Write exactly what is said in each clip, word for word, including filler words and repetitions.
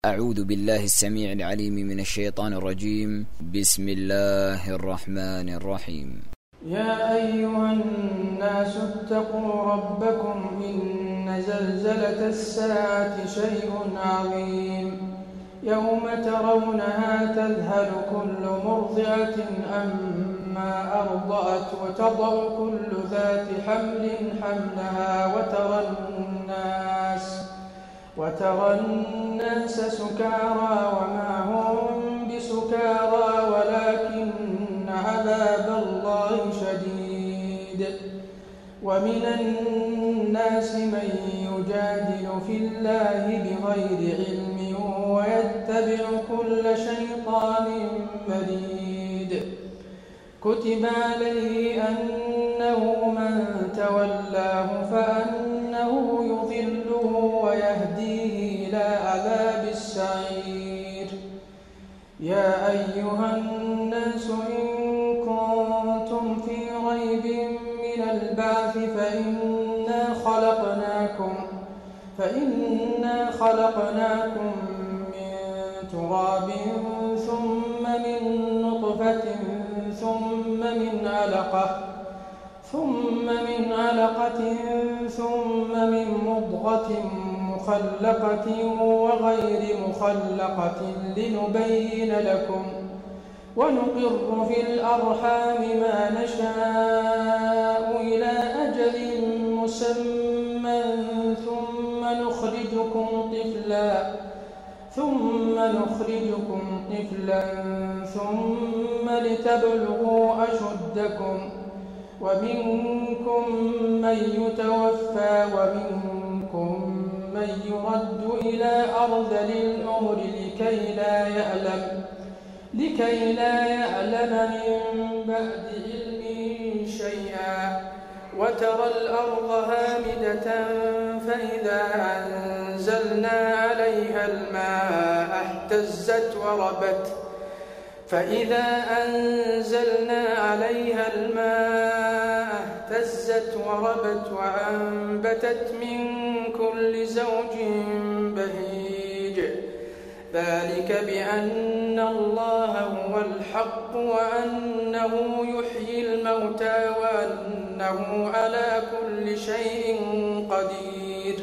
أعوذ بالله السميع العليم من الشيطان الرجيم. بسم الله الرحمن الرحيم. يا أيها الناس اتقوا ربكم إن زلزلة الساعة شيء عظيم يوم ترونها تذهل كل مرضعة عما أرضعت وتضع كل ذات حمل حملها وترى الناس وترى الناس سكارى وما هم بسكارى ولكن عذاب الله شديد. ومن الناس من يجادل في الله بغير علم ويتبع كل شيطان مريد. كتب عليه أنه من تولاه فأنه يضله ويهديه إلى عذاب السعير. يا أيها الناس إن كنتم في ريب من البعث فإنا خلقناكم فإنا خلقناكم من تراب ثم من نطفة ثم من علقة ثم من علقة ثم من مضغة مخلقة وغير مخلقة لنبين لكم ونقر في الأرحام ما نشاء إلى أجل مسمى ثم نخرجكم طفلا ثم نخرجكم طفلا ثم لتبلغوا أشدكم ومنكم من يتوفى ومنكم من يرد إلى أرذل العمر لكي لا يعلم لكي لا يعلم من بعد علم شيئا. وترى الأرض هامدة فإذا أنزلنا عليها الماء اهتزت وربت فإذا أنزلنا عليها الماء اهتزت وربت وأنبتت من كل زوج بهيج. ذلك بأن الله هو الحق وأنه يحيي الموتى وأنه على كل شيء قدير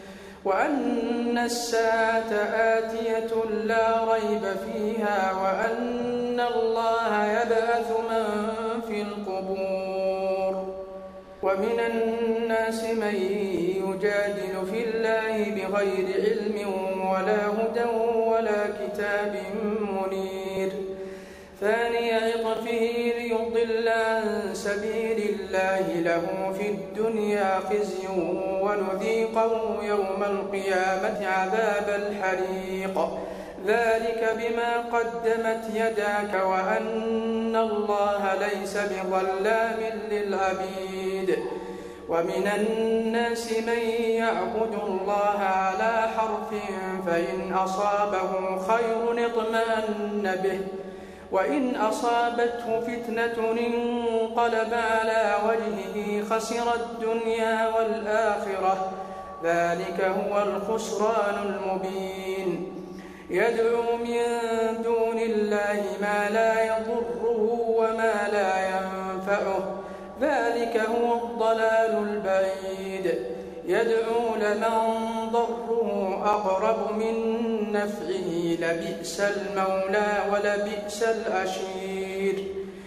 وأن الساعة آتية لا ريب فيها وأن الله يبعث من في القبور. ومن الناس من يجادل في الله بغير علم ولا هدى ولا كتاب منير. ثاني عطفه ليضل عن سبيل الله له في الدنيا خزي ونذيقه يوم القيامة عذاب الحريق. ذلك بما قدمت يداك وأن الله ليس بظلام للعبيد. ومن الناس من يعبد الله على حرف فإن أصابه خير اطمأن به وإن أصابته فتنة انقلب على وجهه خسر الدنيا والآخرة. ذلك هو الخسران المبين. يدعو من دون الله ما لا يضره وما لا ينفعه. ذلك هو الضلال البعيد. يدعو لمن ضره أقرب من نفعه لبئس المولى ولبئس العشير.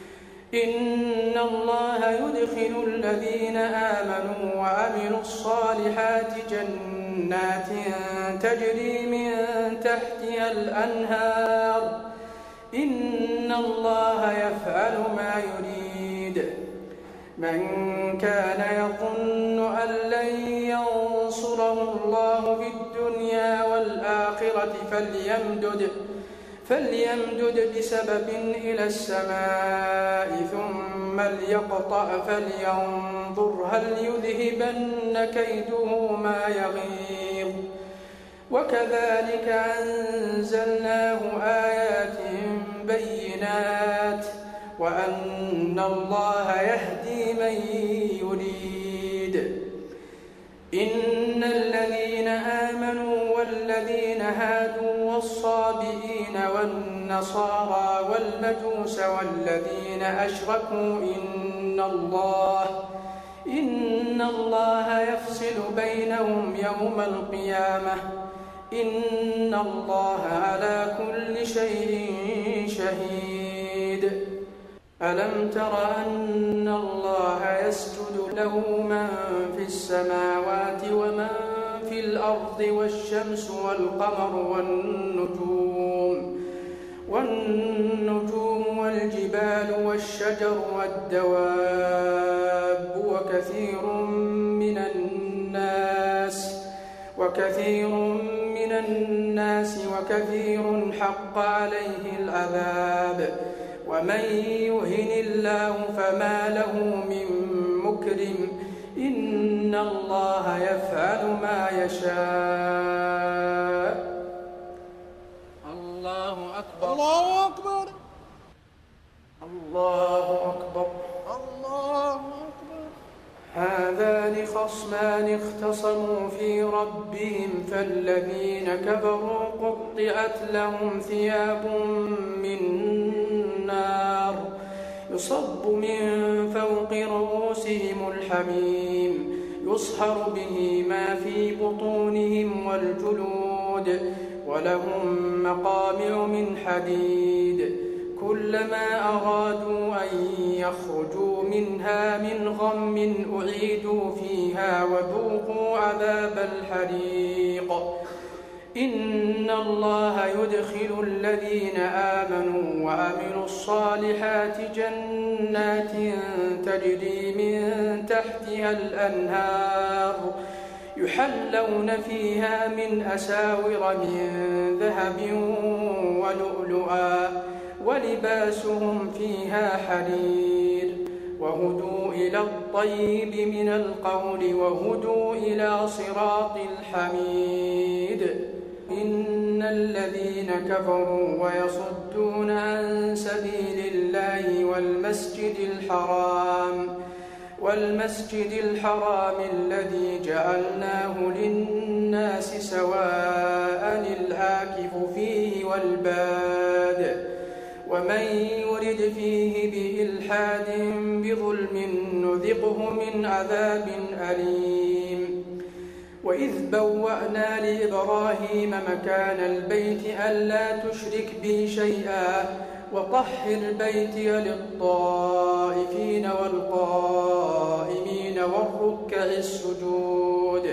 إن الله يدخل الذين آمنوا وعملوا الصالحات جنات تجري من تحتها الأنهار. إن الله يفعل ما يريد. من كان يظن أن لن ينصره الله في الدنيا والآخرة فليمدد فليمدد بسبب إلى السماء ثم ليقطع فلينظر هل يذهبن كيده ما يغيظ. وكذلك أنزلناه آيات بينات وأن الله يهدي من يريد. إن الذين آمنوا والذين هادوا والصابئين والنصارى والمجوس والذين أشركوا إن الله إن الله يفصل بينهم يوم القيامة إن الله على كل شيء شهيد. ألم تر أن الله يسجد له من في السماوات ومن في الأرض والشمس والقمر والنجوم والنجوم والجبال والشجر والدواب وكثير من الناس وكثير من الناس وكثير حق عليه العذاب ومن يهن الله فما له من مكرم إن الله يفعل ما يشاء. الله أكبر الله أكبر الله أكبر الله أكبر. هذان خصمان اختصموا في ربهم فالذين كفروا قطعت لهم ثياب من نار يصب من فوق رؤوسهم الحميم يصهر به ما في بطونهم والجلود ولهم مقامع من حديد كلما أرادوا أن يخرجوا منها من غم أعيدوا فيها وذوقوا عذاب الحريق. إن الله يدخل الذين آمنوا وعملوا الصالحات جنات تجري من تحتها الأنهار يحلون فيها من أساور من ذهب ولؤلؤا ولباسهم فيها حرير وهدوا إلى الطيب من القول وهدوا إلى صراط الحميد. إن الذين كفروا ويصدون عن سبيل الله والمسجد الحرام والمسجد الحرام الذي جعلناه للناس سواء العاكف فيه والباد ومن يرد فيه بإلحاد بظلم نذقه من عذاب أليم. وإذ بوأنا لإبراهيم مكان البيت ألا تشرك بي شيئا وطهر بيتي للطائفين والقائمين والركع السجود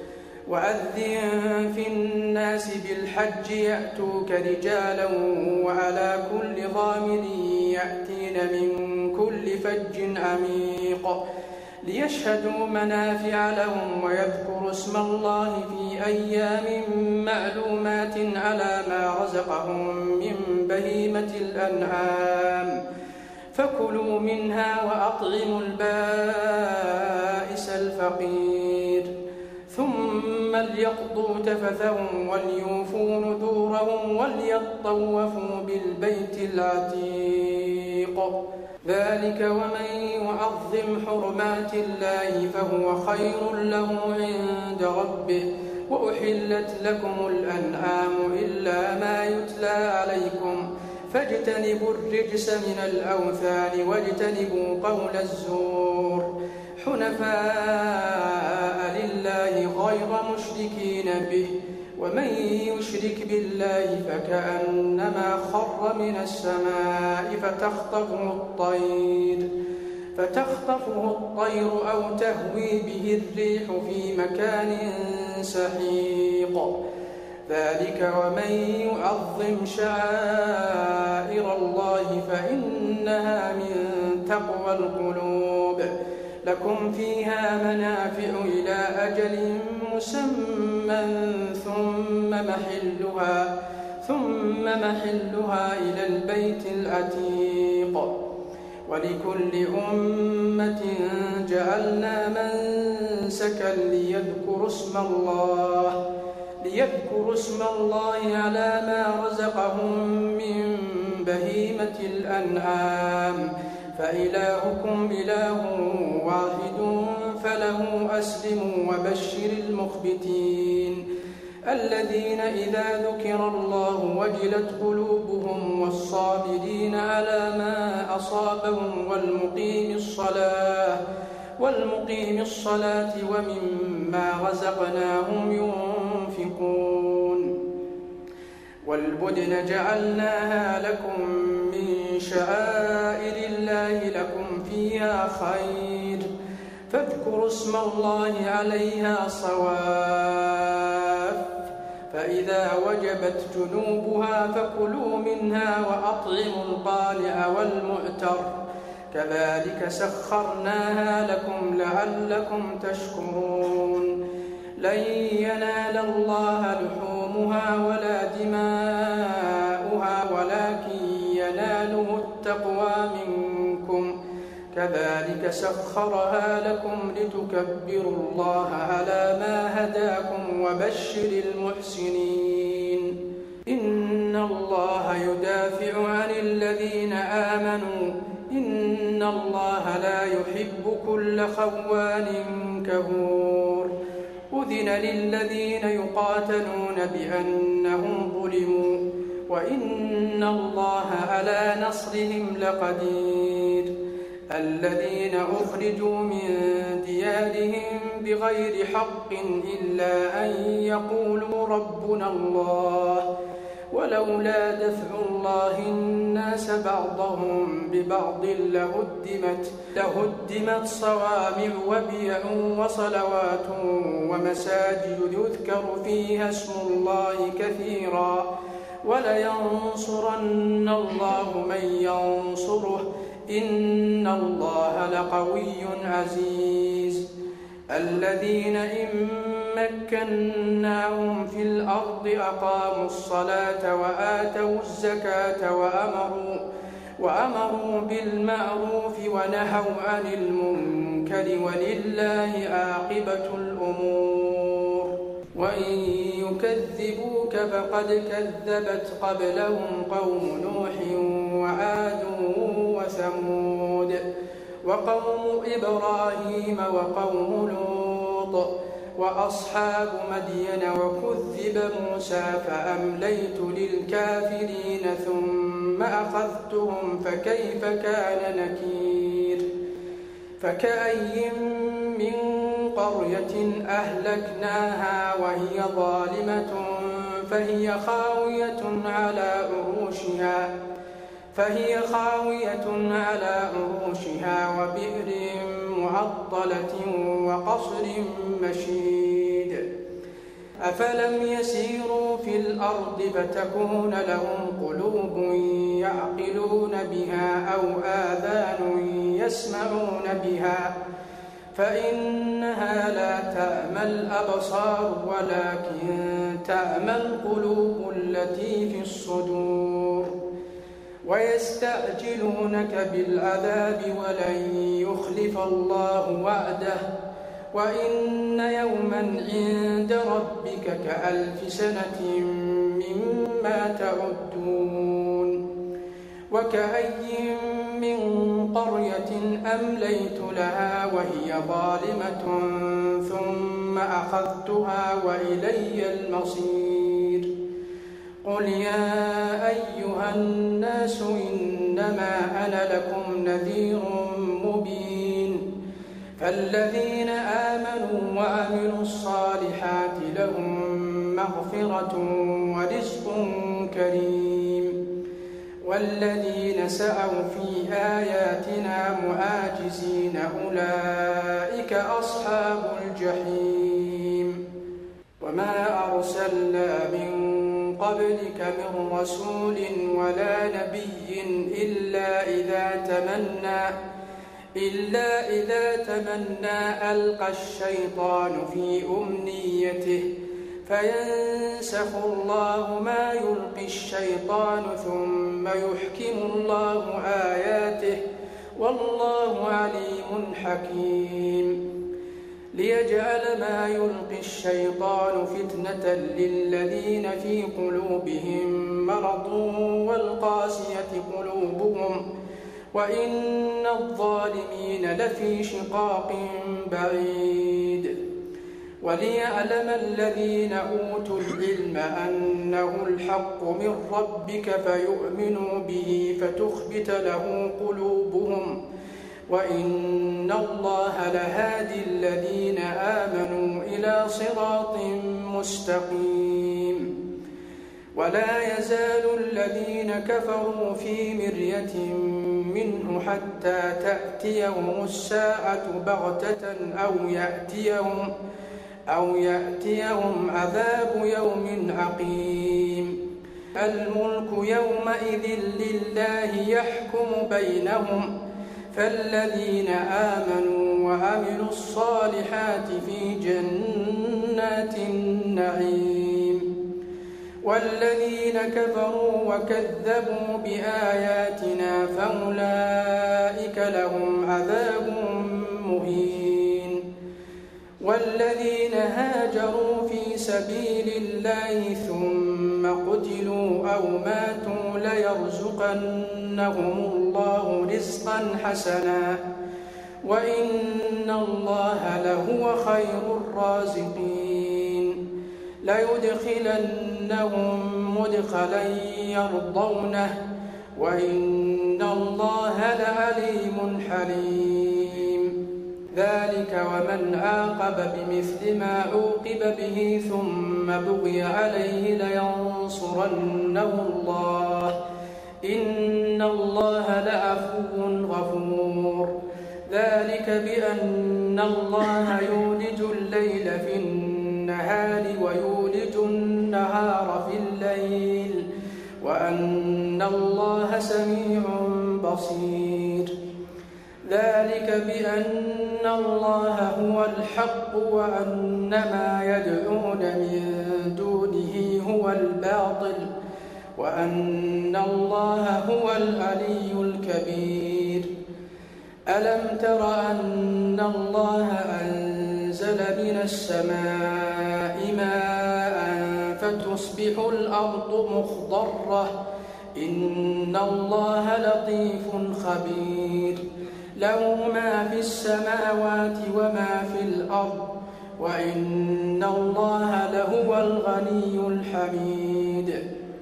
وأذن في الناس بالحج يأتوك رجالا وعلى كل ضامر يأتين من كل فج عميق ليشهدوا منافع لهم ويذكروا اسم الله في أيام معلومات على ما رزقهم من بهيمة الأنعام فكلوا منها وأطعموا البائس الفقير ثم ليقضوا تفثهم وليوفوا نذورهم وليطوفوا بالبيت العتيق ذلك ومن يعظم حرمات الله فهو خير له عند ربه وأحلت لكم الأنعام إلا ما يتلى عليكم فاجتنبوا الرجس من الأوثان واجتنبوا قول الزور حنفاء لله غير مشركين به ومن يشرك بالله فكأنما خر من السماء فتخطفه الطير فتخطفه الطير أو تهوي به الريح في مكان سحيق ذلك ومن يعظم شعائر الله فإنها من تقوى القلوب لكم فيها منافع إلى أجل مسمى ثم محلها ثم محلها إلى البيت العتيق ولكل أمة جعلنا منسكا ليذكروا اسم الله ليذكروا اسم الله على ما رزقهم من بهيمة الأنعام فإلهكم إله واحد فله أسلموا وبشر المخبتين الذين إذا ذكر الله وجلت قلوبهم والصابرين على ما أصابهم والمقيم الصلاة والمقيم الصلاة ومما رزقناهم ينفقون والبدن جعلناها لكم من شعائر الله لكم فيها خير فاذكروا اسم الله عليها صواف فإذا وجبت جنوبها فكلوا منها وأطعموا القانع والمعتر كذلك سخرناها لكم لعلكم تشكرون لن ينال الله لحومها ولا دماؤها ولكن يناله التقوى منكم كذلك سخرها لكم لتكبروا الله على ما هداكم وبشر المحسنين إن الله يدافع عن الذين آمنوا إن الله لا يحب كل خوان كفور أذن للذين يقاتلون بأنهم ظلموا وإن الله على نصرهم لقدير الذين أخرجوا من ديارهم بغير حق إلا أن يقولوا ربنا الله ولولا دفع الله الناس بعضهم ببعض لهدمت, لهدمت صوامع وبيع وصلوات ومساجد يذكر فيها اسم الله كثيرا ولينصرن الله من ينصره إن الله لقوي عزيز الذين إن مكناهم في الأرض أقاموا الصلاة وآتوا الزكاة وأمروا, وأمروا بالمعروف ونهوا عن المنكر ولله عاقبة الأمور وإن يكذبوك فقد كذبت قبلهم قوم نوح وعاد وثمود وقوم إبراهيم وقوم لوط وأصحاب مدين وكذب موسى فأمليت للكافرين ثم أخذتهم فكيف كان نكير فكأي من قرية أهلكناها وهي ظالمة فهي خاوية على عروشها فهي خاوية على عروشها وبئر معطلة وقصر مشيد أفلم يسيروا في الأرض فتكون لهم قلوب يعقلون بها أو آذان يسمعون بها فإنها لا تأمى الأبصار ولكن تأمى القلوب التي في الصدور ويستعجلونك بالعذاب ولن يخلف الله وعده وإن يوما عند ربك كألف سنة مما تعدون وكأي من قرية أمليت لها وهي ظالمة ثم أخذتها وإلي المصير قل يا أيها الناس إنما أنا لكم نذير مبين فالذين آمنوا وعملوا الصالحات لهم مغفرة ورزق كريم والذين سعوا في آياتنا معاجزين أولئك أصحاب الجحيم وما أرسلنا من قبلك من رسول ولا نبي إلا إذا تمنى إلا إذا تمنى ألقى الشيطان في أمنيته فينسخ الله ما يلقي الشيطان ثم يحكم الله آياته والله عليم حكيم ليجعل ما يلقي الشيطان فتنة للذين في قلوبهم مرض والقاسية قلوبهم وإن الظالمين لفي شقاق بعيد وليعلم الذين أوتوا العلم أنه الحق من ربك فيؤمنوا به فتخبت له قلوبهم وإن الله لهادي الذين آمنوا إلى صراط مستقيم. ولا يزال الذين كفروا في مرية منه حتى تأتيهم الساعة بغتة أو يأتيهم أو يأتيهم عذاب يوم عقيم. الملك يومئذ لله يحكم بينهم فالذين آمنوا وعملوا الصالحات في جنات النعيم والذين كفروا وكذبوا بآياتنا فأولئك لهم عذاب مهين. والذين هاجروا في سبيل الله ثم قتلوا أو ماتوا ليرزقنهم الله رزقا حسنا وإن الله لهو خير الرازقين. ليدخلنهم مدخلا يرضونه وإن الله لعليم حليم. ذلك ومن عاقب بمثل ما عوقب به ثم بغي عليه لينصرنه الله إن الله لعفو غفور. ذلك بأن الله يولج الليل في النهار ويولج النهار في الليل وأن الله سميع بصير. ذلك بأن الله هو الحق وأن ما يدعون من دونه هو الباطل وأن الله هو العلي الكبير. ألم تر أن الله أنزل من السماء ماء فتصبح الأرض مخضرة إن الله لطيف خبير. له ما في السماوات وما في الأرض وإن الله لهو الغني الحميد.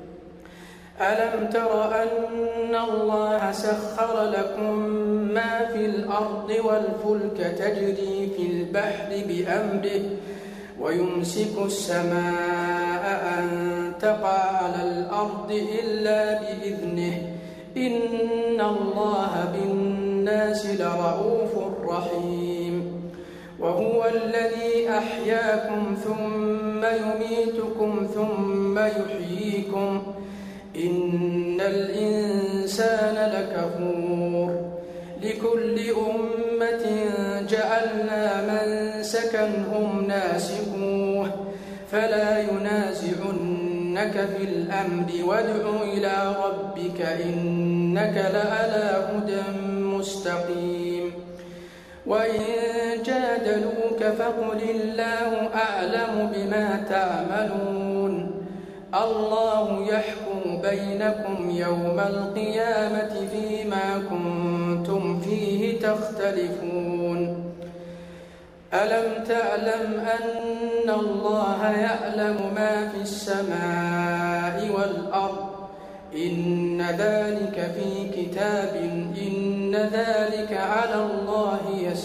ألم تر أن الله سخر لكم ما في الأرض والفلك تجري في البحر بأمره ويمسك السماء أن تقع على الأرض إلا بإذنه إن الله بالناس لرؤوف رحيم. وهو الذي أحياكم ثم يميتكم ثم يحييكم إن الإنسان لكفور. لكل أمة جعلنا منسكا هم ناسكوه فلا ينازعنك في الأمر وادع إلى ربك إنك لعلى هدى مستقيم. وإن جادلوك فقل الله أعلم بما تعملون الله يحكم بينكم يوم القيامة فيما كنتم فيه تختلفون. ألم تعلم أن الله يعلم ما في السماء والأرض إن ذلك في كتاب إن ذلك على الله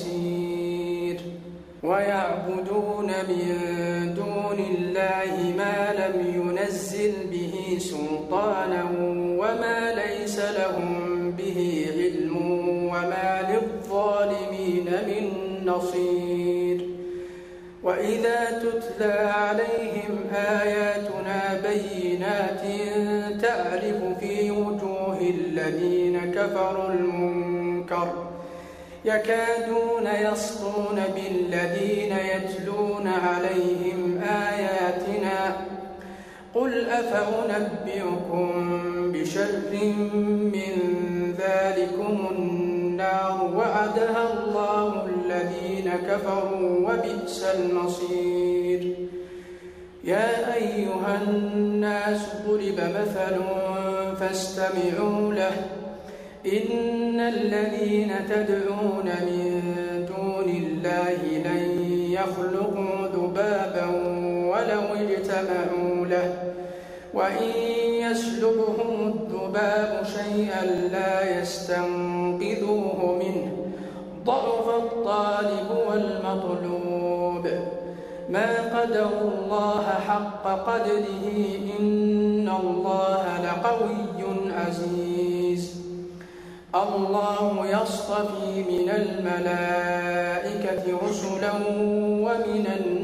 يسير. ويعبدون من دون الله ما لم ينزل به سلطانا وما ليس لهم به علم وما للظالمين من نصير. وإذا تتلى عليهم آياتنا بينات تعرف في وجوه الذين كفروا المنكر يكادون يسطون بالذين يتلون عليهم آياتنا قل أفأنبئكم بشر من ذلكم النار وعدها الله الذين كفروا وبئس المصير. يا أيها الناس ضرب مثل فاستمعوا له إن الذين تدعون من دون الله لن يخلقوا ذبابا ولو اجتمعوا له وإن يسلبهم الذباب شيئا لا يستنقذوه منه ضعف الطالب والمطلوب ما قدروا الله حق قدره إن الله لقوي عزيز الله يصطفي من الملائكة رسلا ومن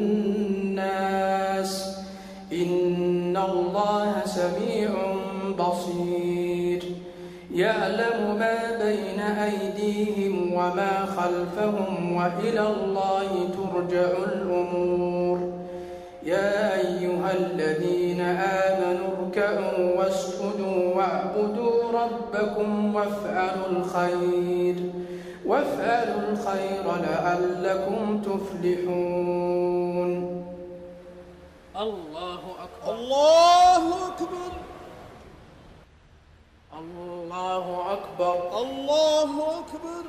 الناس إن الله سميع بصير يعلم ما بين أيديهم وما خلفهم وإلى الله ترجع الأمور يا أيها الذين آمنوا اركعوا واسجدوا واعبدوا ربكم وافعلوا الخير وافعلوا الخير لعلكم تفلحون الله أكبر الله أكبر الله أكبر الله أكبر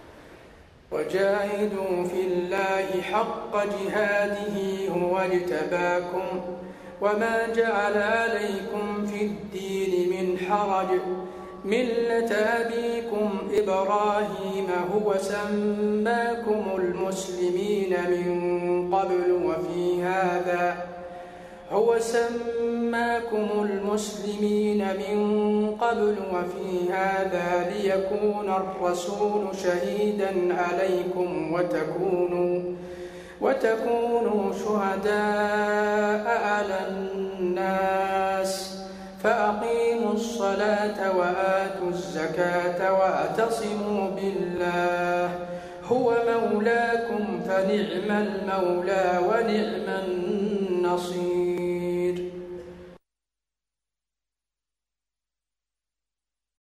وجاهدوا في الله حق جهاده هو اجتباكم وما جعل عليكم في الدين من حرج ملة أبيكم إبراهيم هو سماكم المسلمين من قبل وفي هذا هو سماكم المسلمين من قبل وفي هذا ليكون الرسول شهيدا عليكم وتكونوا وتكونوا شهداء على الناس فأقيموا الصلاة وآتوا الزكاة واعتصموا بالله هو مولاكم فنعم المولى ونعم النصير